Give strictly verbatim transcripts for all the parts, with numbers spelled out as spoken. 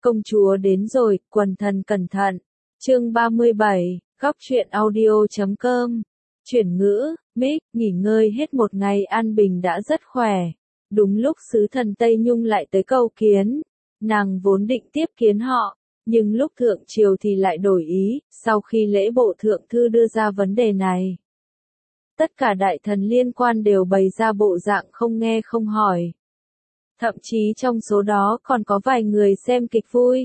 Công chúa đến rồi, quần thần cẩn thận. Chương ba mươi bảy, góc truyện audio chấm com. Chuyển ngữ, Mick, nghỉ ngơi hết một ngày an bình đã rất khỏe. Đúng lúc sứ thần Tây Nhung lại tới cầu kiến. Nàng vốn định tiếp kiến họ, nhưng lúc thượng triều thì lại đổi ý, sau khi lễ bộ thượng thư đưa ra vấn đề này. Tất cả đại thần liên quan đều bày ra bộ dạng không nghe không hỏi. Thậm chí trong số đó còn có vài người xem kịch vui.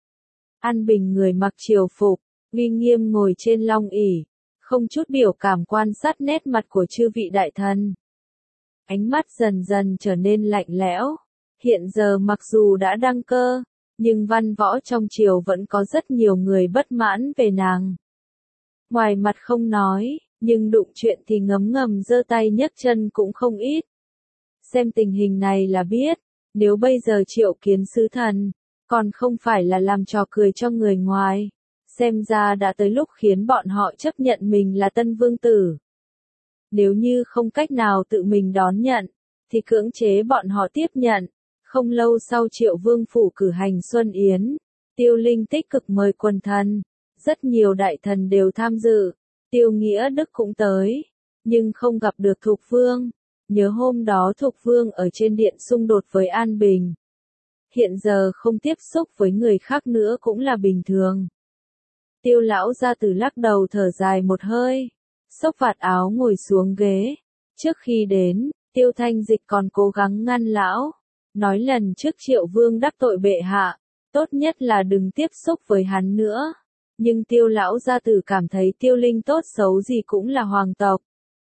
An Bình người mặc triều phục, uy nghiêm ngồi trên long ỷ, không chút biểu cảm quan sát nét mặt của chư vị đại thần. Ánh mắt dần dần trở nên lạnh lẽo. Hiện giờ mặc dù đã đăng cơ, nhưng văn võ trong triều vẫn có rất nhiều người bất mãn về nàng. Ngoài mặt không nói, nhưng đụng chuyện thì ngấm ngầm giơ tay nhấc chân cũng không ít. Xem tình hình này là biết, nếu bây giờ triệu kiến sứ thần, còn không phải là làm trò cười cho người ngoài, xem ra đã tới lúc khiến bọn họ chấp nhận mình là tân vương tử. Nếu như không cách nào tự mình đón nhận, thì cưỡng chế bọn họ tiếp nhận. Không lâu sau Triệu Vương phủ cử hành Xuân Yến, Tiêu Linh tích cực mời quần thần, rất nhiều đại thần đều tham dự, Tiêu Nghĩa Đức cũng tới, nhưng không gặp được Thục Vương. Nhớ hôm đó Thục Vương ở trên điện xung đột với An Bình. Hiện giờ không tiếp xúc với người khác nữa cũng là bình thường. Tiêu lão gia tử lắc đầu thở dài một hơi, xốc vạt áo ngồi xuống ghế. Trước khi đến, Tiêu Thanh Dịch còn cố gắng ngăn lão, nói lần trước Triệu Vương đắc tội bệ hạ, tốt nhất là đừng tiếp xúc với hắn nữa. Nhưng Tiêu lão gia tử cảm thấy Tiêu Linh tốt xấu gì cũng là hoàng tộc.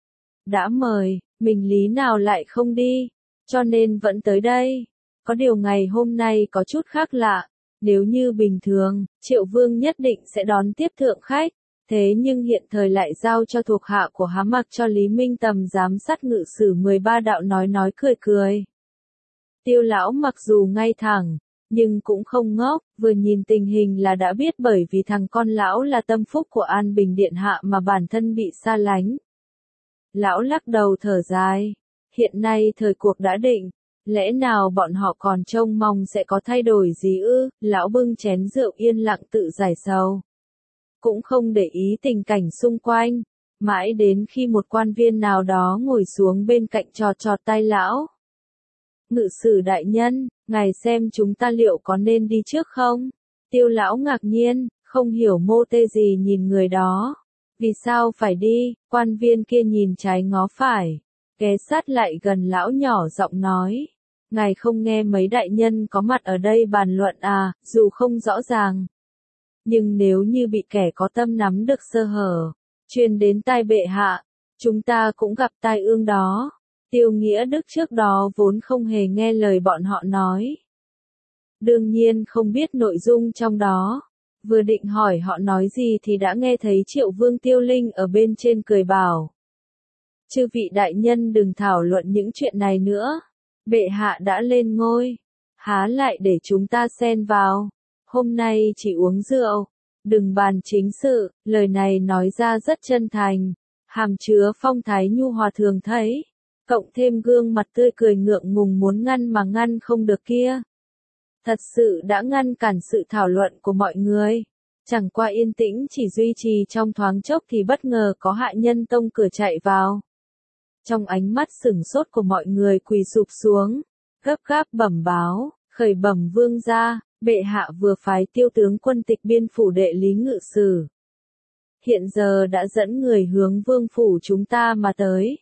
Đã mời, mình lý nào lại không đi, cho nên vẫn tới đây. Có điều ngày hôm nay có chút khác lạ, nếu như bình thường, Triệu Vương nhất định sẽ đón tiếp thượng khách, thế nhưng hiện thời lại giao cho thuộc hạ của hắn mặc cho Lý Minh Tầm giám sát ngự sử mười ba đạo nói nói cười cười. Tiêu lão mặc dù ngay thẳng, nhưng cũng không ngốc, vừa nhìn tình hình là đã biết bởi vì thằng con lão là tâm phúc của An Bình Điện Hạ mà bản thân bị xa lánh. Lão lắc đầu thở dài, hiện nay thời cuộc đã định, lẽ nào bọn họ còn trông mong sẽ có thay đổi gì ư? Lão bưng chén rượu yên lặng tự giải sầu, cũng không để ý tình cảnh xung quanh, mãi đến khi một quan viên nào đó ngồi xuống bên cạnh trọt trọt tay lão. Ngự sử đại nhân, ngài xem chúng ta liệu có nên đi trước không? Tiêu lão ngạc nhiên, không hiểu mô tê gì nhìn người đó. Vì sao phải đi? Quan viên kia nhìn trái ngó phải, ghé sát lại gần lão nhỏ giọng nói. Ngài không nghe mấy đại nhân có mặt ở đây bàn luận à, dù không rõ ràng. Nhưng nếu như bị kẻ có tâm nắm được sơ hở, truyền đến tai bệ hạ, chúng ta cũng gặp tai ương đó. Tiêu Nghĩa Đức trước đó vốn không hề nghe lời bọn họ nói. Đương nhiên không biết nội dung trong đó. Vừa định hỏi họ nói gì thì đã nghe thấy Triệu Vương Tiêu Linh ở bên trên cười bảo. Chư vị đại nhân đừng thảo luận những chuyện này nữa. Bệ hạ đã lên ngôi, há lại để chúng ta xen vào. Hôm nay chỉ uống rượu, đừng bàn chính sự. Lời này nói ra rất chân thành, hàm chứa phong thái nhu hòa thường thấy, cộng thêm gương mặt tươi cười ngượng ngùng muốn ngăn mà ngăn không được kia. Thật sự đã ngăn cản sự thảo luận của mọi người. Chẳng qua yên tĩnh chỉ duy trì trong thoáng chốc thì bất ngờ có hạ nhân tông cửa chạy vào. Trong ánh mắt sửng sốt của mọi người quỳ sụp xuống, gấp gáp bẩm báo, khởi bẩm vương gia, bệ hạ vừa phái tiêu tướng quân tịch biên phủ đệ lý ngự sử. Hiện giờ đã dẫn người hướng vương phủ chúng ta mà tới.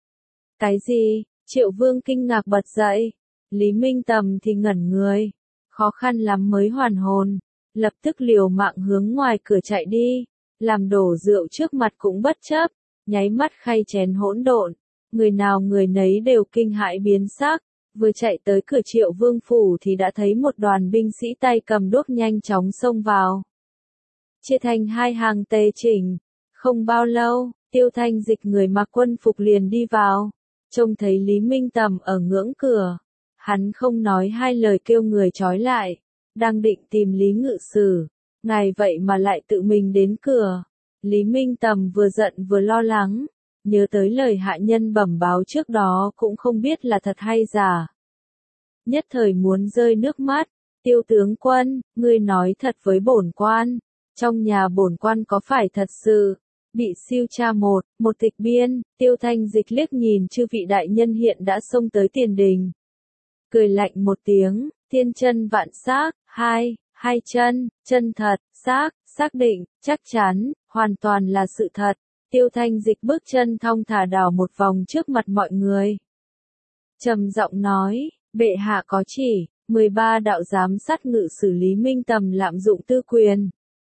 Cái gì? Triệu Vương kinh ngạc bật dậy. Lý Minh Tầm thì ngẩn người, khó khăn lắm mới hoàn hồn, lập tức liều mạng hướng ngoài cửa chạy đi, làm đổ rượu trước mặt cũng bất chấp, nháy mắt khay chén hỗn độn, người nào người nấy đều kinh hãi biến sắc, vừa chạy tới cửa Triệu Vương phủ thì đã thấy một đoàn binh sĩ tay cầm đuốc nhanh chóng xông vào. Chia thành hai hàng tề chỉnh, không bao lâu, Tiêu Thanh Dịch người mặc quân phục liền đi vào. Trông thấy Lý Minh Tầm ở ngưỡng cửa, hắn không nói hai lời kêu người trói lại, đang định tìm Lý Ngự Sử, ngài vậy mà lại tự mình đến cửa. Lý Minh Tầm vừa giận vừa lo lắng, nhớ tới lời hạ nhân bẩm báo trước đó cũng không biết là thật hay giả. Nhất thời muốn rơi nước mắt, Tiêu tướng quân, ngươi nói thật với bổn quan, trong nhà bổn quan có phải thật sự bị siêu tra một, một tịch biên? Tiêu Thanh Dịch liếc nhìn chư vị đại nhân hiện đã xông tới tiền đình. Cười lạnh một tiếng, thiên chân vạn xác, hai, hai chân, chân thật, xác, xác định, chắc chắn, hoàn toàn là sự thật. Tiêu Thanh Dịch bước chân thong thả đảo một vòng trước mặt mọi người. Trầm giọng nói, bệ hạ có chỉ, mười ba đạo giám sát ngự xử Lý Minh Tầm lạm dụng tư quyền.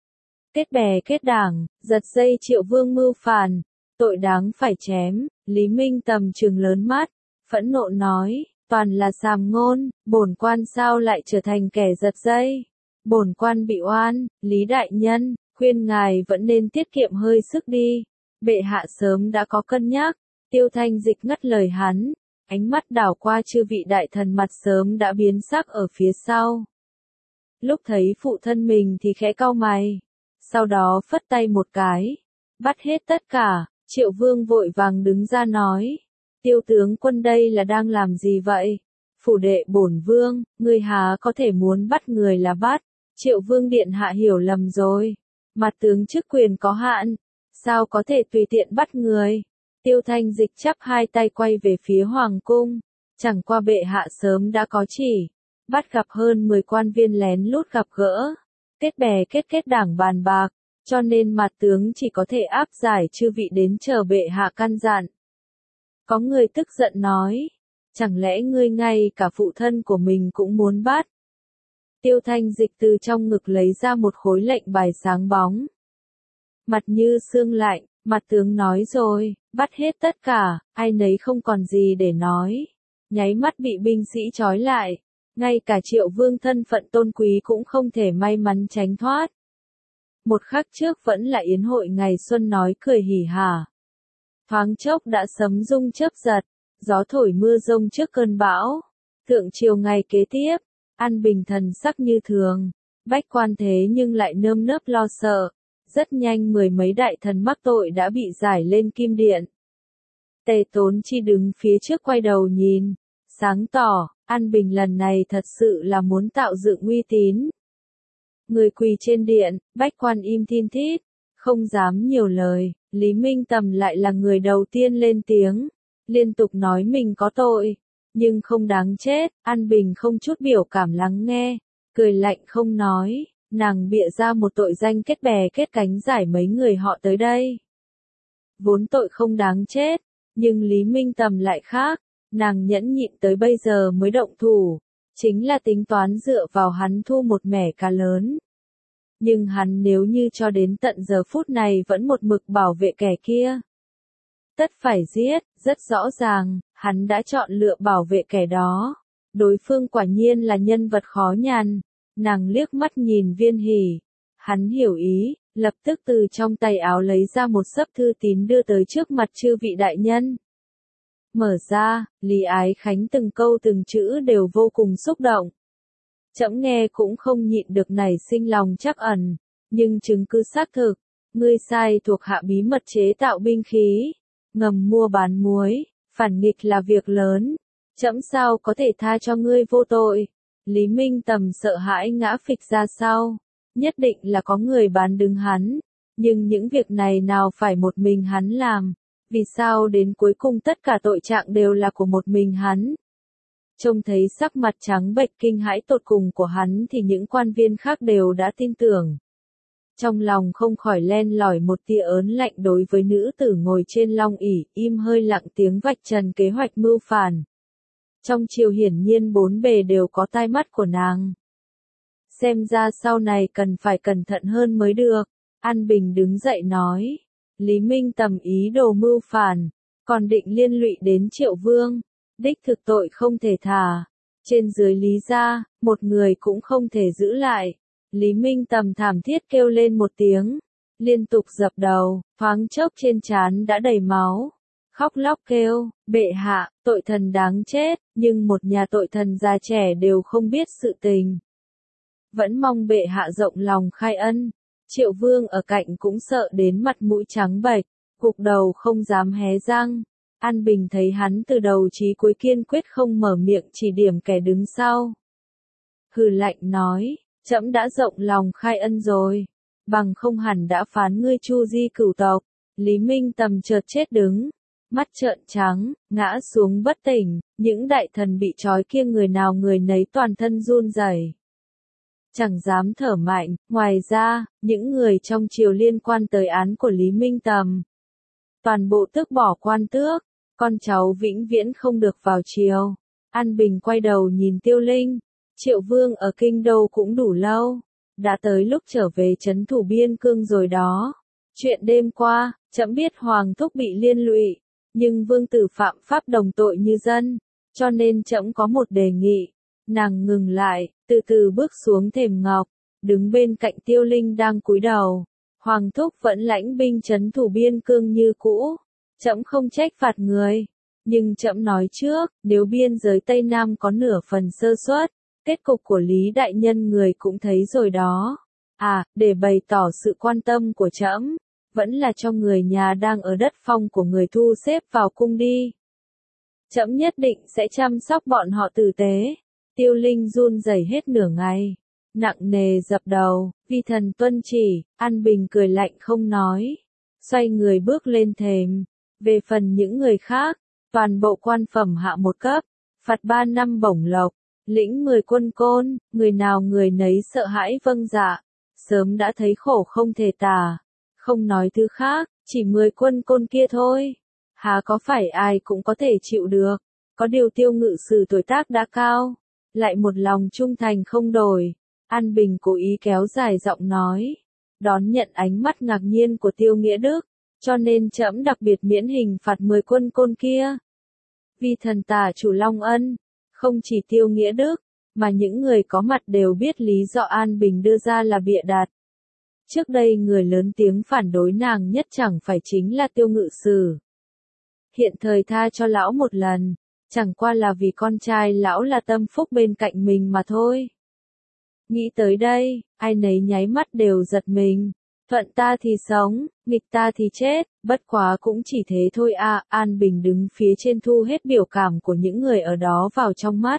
Kết bè kết đảng, giật dây Triệu Vương mưu phản, tội đáng phải chém. Lý Minh Tầm trừng lớn mắt, phẫn nộ nói, toàn là sàm ngôn, bổn quan sao lại trở thành kẻ giật dây. Bổn quan bị oan, Lý đại nhân, khuyên ngài vẫn nên tiết kiệm hơi sức đi. Bệ hạ sớm đã có cân nhắc. Tiêu Thanh Dịch ngắt lời hắn, ánh mắt đảo qua chư vị đại thần mặt sớm đã biến sắc ở phía sau. Lúc thấy phụ thân mình thì khẽ cau mày, sau đó phất tay một cái, bắt hết tất cả. Triệu Vương vội vàng đứng ra nói, Tiêu tướng quân đây là đang làm gì vậy? Phủ đệ bổn vương, người há có thể muốn bắt người là bắt. Triệu Vương điện hạ hiểu lầm rồi, mặt tướng chức quyền có hạn, sao có thể tùy tiện bắt người. Tiêu Thanh Dịch chắp hai tay quay về phía hoàng cung, chẳng qua bệ hạ sớm đã có chỉ, bắt gặp hơn mười quan viên lén lút gặp gỡ, kết bè kết kết đảng bàn bạc, cho nên mặt tướng chỉ có thể áp giải chư vị đến chờ bệ hạ căn dặn. Có người tức giận nói, chẳng lẽ ngươi ngay cả phụ thân của mình cũng muốn bắt? Tiêu Thanh Dịch từ trong ngực lấy ra một khối lệnh bài sáng bóng. Mặt như sương lạnh, mặt tướng nói rồi, bắt hết tất cả, ai nấy không còn gì để nói. Nháy mắt bị binh sĩ trói lại, ngay cả Triệu Vương thân phận tôn quý cũng không thể may mắn tránh thoát. Một khắc trước vẫn là yến hội ngày xuân nói cười hỉ hả. Thoáng chốc đã sấm rung chớp giật, gió thổi mưa rông trước cơn bão. Thượng triều ngày kế tiếp, an bình thần sắc như thường, bách quan thế nhưng lại nơm nớp lo sợ. Rất nhanh mười mấy đại thần mắc tội đã bị giải lên kim điện. Tề Tốn Chi đứng phía trước quay đầu nhìn, sáng tỏ, An Bình lần này thật sự là muốn tạo dựng uy tín. Người quỳ trên điện, bách quan im thin thít, không dám nhiều lời. Lý Minh Tầm lại là người đầu tiên lên tiếng, liên tục nói mình có tội, nhưng không đáng chết. An Bình không chút biểu cảm lắng nghe, cười lạnh không nói. Nàng bịa ra một tội danh kết bè kết cánh giải mấy người họ tới đây. Vốn tội không đáng chết, nhưng Lý Minh Tầm lại khác, nàng nhẫn nhịn tới bây giờ mới động thủ, chính là tính toán dựa vào hắn thu một mẻ cá lớn. Nhưng hắn nếu như cho đến tận giờ phút này vẫn một mực bảo vệ kẻ kia, tất phải giết. Rất rõ ràng, hắn đã chọn lựa bảo vệ kẻ đó. Đối phương quả nhiên là nhân vật khó nhằn. Nàng liếc mắt nhìn Viên Hỷ, hắn hiểu ý, lập tức từ trong tay áo lấy ra một xấp thư tín đưa tới trước mặt chư vị đại nhân. Mở ra, Lý Ái Khánh từng câu từng chữ đều vô cùng xúc động. Trẫm nghe cũng không nhịn được nảy sinh lòng trắc ẩn, nhưng chứng cứ xác thực, ngươi sai thuộc hạ bí mật chế tạo binh khí, ngầm mua bán muối, phản nghịch là việc lớn, trẫm sao có thể tha cho ngươi vô tội. Lý Minh Tầm sợ hãi ngã phịch ra sau, nhất định là có người bán đứng hắn, nhưng những việc này nào phải một mình hắn làm, vì sao đến cuối cùng tất cả tội trạng đều là của một mình hắn. Trông thấy sắc mặt trắng bệch kinh hãi tột cùng của hắn thì những quan viên khác đều đã tin tưởng. Trong lòng không khỏi len lỏi một tia ớn lạnh đối với nữ tử ngồi trên long ỷ, im hơi lặng tiếng vạch trần kế hoạch mưu phản. Trong triều hiển nhiên bốn bề đều có tai mắt của nàng. Xem ra sau này cần phải cẩn thận hơn mới được. An Bình đứng dậy nói. Lý Minh Tầm ý đồ mưu phản, còn định liên lụy đến Triệu Vương. Đích thực tội không thể thả. Trên dưới Lý gia, một người cũng không thể giữ lại. Lý Minh Tầm thảm thiết kêu lên một tiếng, liên tục dập đầu, thoáng chốc trên trán đã đầy máu. Khóc lóc kêu, bệ hạ, tội thần đáng chết, nhưng một nhà tội thần già trẻ đều không biết sự tình. Vẫn mong bệ hạ rộng lòng khai ân. Triệu Vương ở cạnh cũng sợ đến mặt mũi trắng bệch, gục đầu không dám hé răng. An Bình thấy hắn từ đầu chí cuối kiên quyết không mở miệng chỉ điểm kẻ đứng sau. hừ lạnh nói, trẫm đã rộng lòng khai ân rồi, bằng không hẳn đã phán ngươi chu di cửu tộc. Lý Minh Tầm chợt chết đứng, mắt trợn trắng, ngã xuống bất tỉnh, những đại thần bị trói kia người nào người nấy toàn thân run rẩy, chẳng dám thở mạnh. Ngoài ra, những người trong triều liên quan tới án của Lý Minh Tầm, toàn bộ tước bỏ quan tước, con cháu vĩnh viễn không được vào triều. An Bình quay đầu nhìn Tiêu Linh, Triệu Vương ở kinh đô cũng đủ lâu, đã tới lúc trở về trấn thủ biên cương rồi đó. Chuyện đêm qua, trẫm biết Hoàng thúc bị liên lụy, nhưng vương tử phạm pháp đồng tội như dân, cho nên trẫm có một đề nghị. Nàng ngừng lại, từ từ bước xuống thềm ngọc, đứng bên cạnh Tiêu Linh đang cúi đầu. Hoàng thúc vẫn lãnh binh trấn thủ biên cương như cũ, trẫm không trách phạt người, nhưng trẫm nói trước, nếu biên giới Tây Nam có nửa phần sơ suất, kết cục của Lý đại nhân người cũng thấy rồi đó. À, để bày tỏ sự quan tâm của trẫm, vẫn là cho người nhà đang ở đất phong của người thu xếp vào cung đi. Trẫm nhất định sẽ chăm sóc bọn họ tử tế. Tiêu Linh run rẩy hết nửa ngày, nặng nề dập đầu, vi thần tuân chỉ. An Bình cười lạnh không nói, xoay người bước lên thềm. Về phần những người khác, toàn bộ quan phẩm hạ một cấp, phạt ba năm bổng lộc, lĩnh mười quân côn, người nào người nấy sợ hãi vâng dạ, sớm đã thấy khổ không thể tả. Không nói thứ khác, chỉ mười quân côn kia thôi, há có phải ai cũng có thể chịu được. Có điều Tiêu ngự sử tuổi tác đã cao, lại một lòng trung thành không đổi. An Bình cố ý kéo dài giọng nói, đón nhận ánh mắt ngạc nhiên của Tiêu Nghĩa Đức, cho nên trẫm đặc biệt miễn hình phạt mười quân côn kia. Vì thần tả chủ Long Ân, không chỉ Tiêu Nghĩa Đức, mà những người có mặt đều biết lý do An Bình đưa ra là bịa đặt. Trước đây người lớn tiếng phản đối nàng nhất chẳng phải chính là Tiêu ngự sử. Hiện thời tha cho lão một lần, chẳng qua là vì con trai lão là tâm phúc bên cạnh mình mà thôi. Nghĩ tới đây, ai nấy nháy mắt đều giật mình. Thuận ta thì sống, nghịch ta thì chết, bất quá cũng chỉ thế thôi à. An Bình đứng phía trên thu hết biểu cảm của những người ở đó vào trong mắt.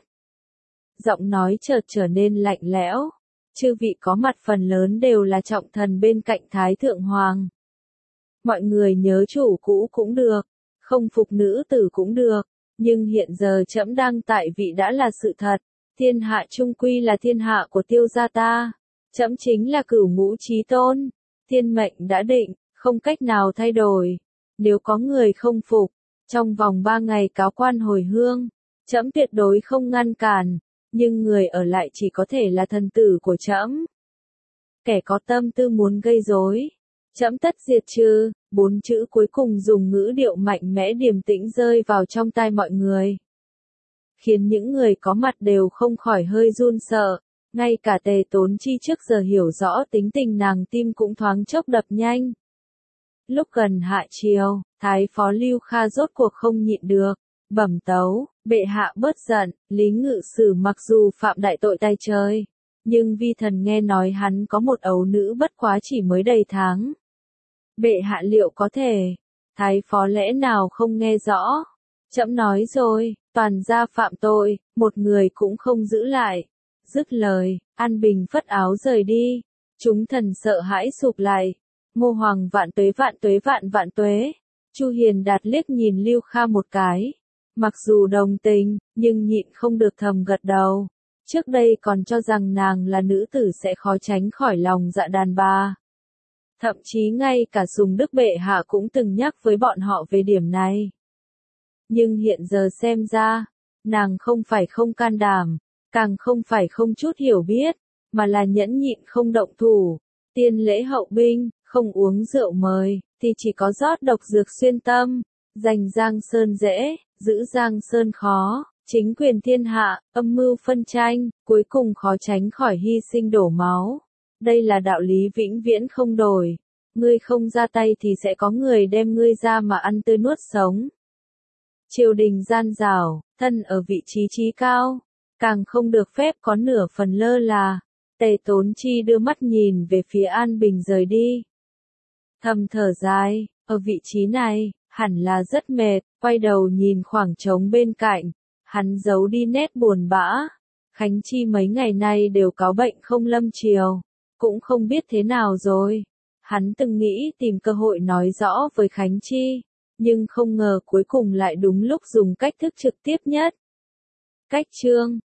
Giọng nói chợt trở nên lạnh lẽo. Chư vị có mặt phần lớn đều là trọng thần bên cạnh Thái Thượng Hoàng. Mọi người nhớ chủ cũ cũng được, không phục nữ tử cũng được, nhưng hiện giờ trẫm đang tại vị đã là sự thật. Thiên hạ trung quy là thiên hạ của Tiêu gia ta, trẫm chính là cửu ngũ chí tôn, thiên mệnh đã định, không cách nào thay đổi. Nếu có người không phục, trong vòng ba ngày cáo quan hồi hương, trẫm tuyệt đối không ngăn cản, nhưng người ở lại chỉ có thể là thần tử của trẫm. Kẻ có tâm tư muốn gây rối, trẫm tất diệt trừ. Bốn chữ cuối cùng dùng ngữ điệu mạnh mẽ điềm tĩnh rơi vào trong tai mọi người, khiến những người có mặt đều không khỏi hơi run sợ. Ngay cả Tề Tốn Chi trước giờ hiểu rõ tính tình nàng tim cũng thoáng chốc đập nhanh. Lúc gần hạ chiều, Thái phó Lưu Kha rốt cuộc không nhịn được, bẩm tấu, bệ hạ bớt giận, Lý ngự sử mặc dù phạm đại tội tay trời, nhưng vi thần nghe nói hắn có một ấu nữ bất quá chỉ mới đầy tháng. Bệ hạ liệu có thể? Thái phó lẽ nào không nghe rõ? Trẫm nói rồi, toàn gia phạm tội, một người cũng không giữ lại. Dứt lời, An Bình phất áo rời đi. Chúng thần sợ hãi sụp lại. Ngô Hoàng vạn tuế vạn tuế vạn vạn tuế. Chu Hiền Đạt liếc nhìn Lưu Kha một cái. Mặc dù đồng tình, nhưng nhịn không được thầm gật đầu. Trước đây còn cho rằng nàng là nữ tử sẽ khó tránh khỏi lòng dạ đàn bà. Thậm chí ngay cả Sùng Đức bệ hạ cũng từng nhắc với bọn họ về điểm này. Nhưng hiện giờ xem ra, nàng không phải không can đảm, càng không phải không chút hiểu biết, mà là nhẫn nhịn không động thủ. Tiên lễ hậu binh, không uống rượu mời, thì chỉ có rót độc dược xuyên tâm. Giành Giang Sơn dễ, giữ Giang Sơn khó. Chính quyền thiên hạ, âm mưu phân tranh, cuối cùng khó tránh khỏi hy sinh đổ máu. Đây là đạo lý vĩnh viễn không đổi. Ngươi không ra tay thì sẽ có người đem ngươi ra mà ăn tươi nuốt sống. Triều đình gian dảo, thân ở vị trí trí cao, càng không được phép có nửa phần lơ là. Tề Tốn Chi đưa mắt nhìn về phía An Bình rời đi. Thầm thở dài, ở vị trí này, hẳn là rất mệt, quay đầu nhìn khoảng trống bên cạnh, hắn giấu đi nét buồn bã. Khánh Chi mấy ngày nay đều cáu bệnh không lâm chiều, cũng không biết thế nào rồi. Hắn từng nghĩ tìm cơ hội nói rõ với Khánh Chi, nhưng không ngờ cuối cùng lại đúng lúc dùng cách thức trực tiếp nhất. Cách chương